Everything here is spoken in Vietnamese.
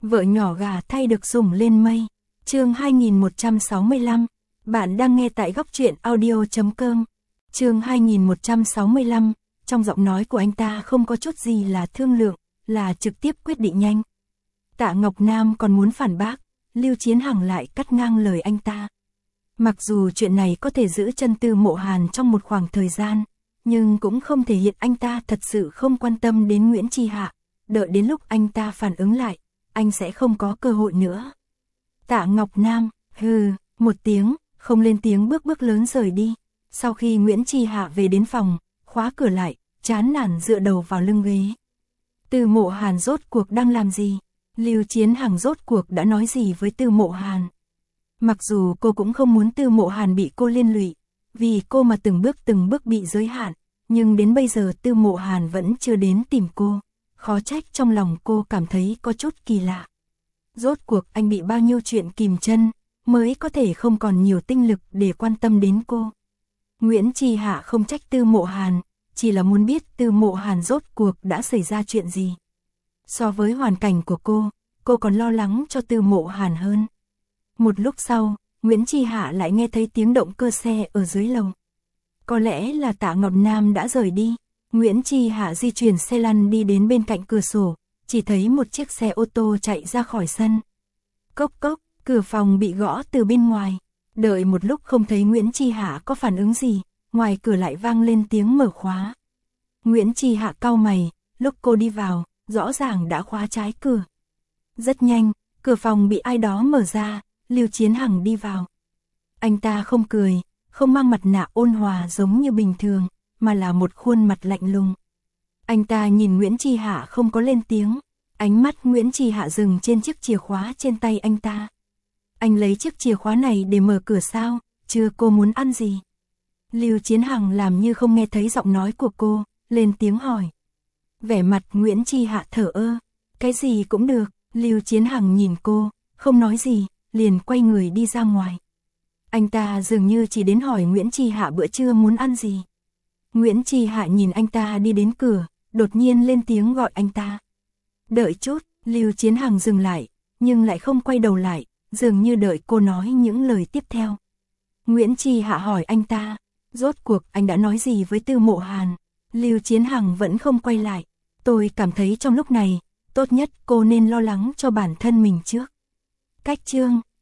Vợ nhỏ gà thay được sủng lên mây. Chương 2165. Bạn đang nghe tại góc truyện audio.com. Chương 2165. Trong giọng nói của anh ta không có chút gì là thương lượng, là trực tiếp quyết định nhanh. Tạ Ngọc Nam còn muốn phản bác, Lưu Chiến Hằng lại cắt ngang lời anh ta. Mặc dù chuyện này có thể giữ chân Tư Mộ Hàn trong một khoảng thời gian, nhưng cũng không thể hiện anh ta thật sự không quan tâm đến Nguyễn Chi Hạ. Đợi đến lúc anh ta phản ứng lại, anh sẽ không có cơ hội nữa. Tạ Ngọc Nam, hừ, một tiếng, không lên tiếng bước lớn rời đi. Sau khi Nguyễn Chi Hạ về đến phòng, khóa cửa lại, chán nản dựa đầu vào lưng ghế. Tư Mộ Hàn rốt cuộc đang làm gì? Lưu Chiến Hằng rốt cuộc đã nói gì với Tư Mộ Hàn? Mặc dù cô cũng không muốn Tư Mộ Hàn bị cô liên lụy, vì cô mà từng bước bị giới hạn, nhưng đến bây giờ Tư Mộ Hàn vẫn chưa đến tìm cô. Khó trách trong lòng cô cảm thấy có chút kỳ lạ. Rốt cuộc anh bị bao nhiêu chuyện kìm chân, mới có thể không còn nhiều tinh lực để quan tâm đến cô. Nguyễn Chi Hạ không trách Tư Mộ Hàn, chỉ là muốn biết Tư Mộ Hàn rốt cuộc đã xảy ra chuyện gì. So với hoàn cảnh của cô còn lo lắng cho Tư Mộ Hàn hơn. Một lúc sau, Nguyễn Chi Hạ lại nghe thấy tiếng động cơ xe ở dưới lầu. Có lẽ là Tạ Ngọc Nam đã rời đi. Nguyễn Chi Hạ di chuyển xe lăn đi đến bên cạnh cửa sổ, chỉ thấy một chiếc xe ô tô chạy ra khỏi sân. Cốc cốc, cửa phòng bị gõ từ bên ngoài. Đợi một lúc không thấy Nguyễn Chi Hạ có phản ứng gì, ngoài cửa lại vang lên tiếng mở khóa. Nguyễn Chi Hạ cau mày, lúc cô đi vào, rõ ràng đã khóa trái cửa. Rất nhanh, cửa phòng bị ai đó mở ra, Lưu Chiến Hằng đi vào. Anh ta không cười, không mang mặt nạ ôn hòa giống như bình thường, mà là một khuôn mặt lạnh lùng. Anh ta nhìn Nguyễn Chi Hạ không có lên tiếng, ánh mắt Nguyễn Chi Hạ dừng trên chiếc chìa khóa trên tay anh ta. Anh lấy chiếc chìa khóa này để mở cửa sao, chưa, cô muốn ăn gì? Lưu Chiến Hằng làm như không nghe thấy giọng nói của cô, lên tiếng hỏi. Vẻ mặt Nguyễn Chi Hạ thở ơ, cái gì cũng được. Lưu Chiến Hằng nhìn cô, không nói gì, liền quay người đi ra ngoài. Anh ta dường như chỉ đến hỏi Nguyễn Chi Hạ bữa trưa muốn ăn gì. Nguyễn Chi Hạ nhìn anh ta đi đến cửa, đột nhiên lên tiếng gọi anh ta. Đợi chút, Lưu Chiến Hằng dừng lại, nhưng lại không quay đầu lại, dường như đợi cô nói những lời tiếp theo. Nguyễn Chi Hạ hỏi anh ta, rốt cuộc anh đã nói gì với Tư Mộ Hàn? Lưu Chiến Hằng vẫn không quay lại. Tôi cảm thấy trong lúc này, tốt nhất cô nên lo lắng cho bản thân mình trước. Cách chương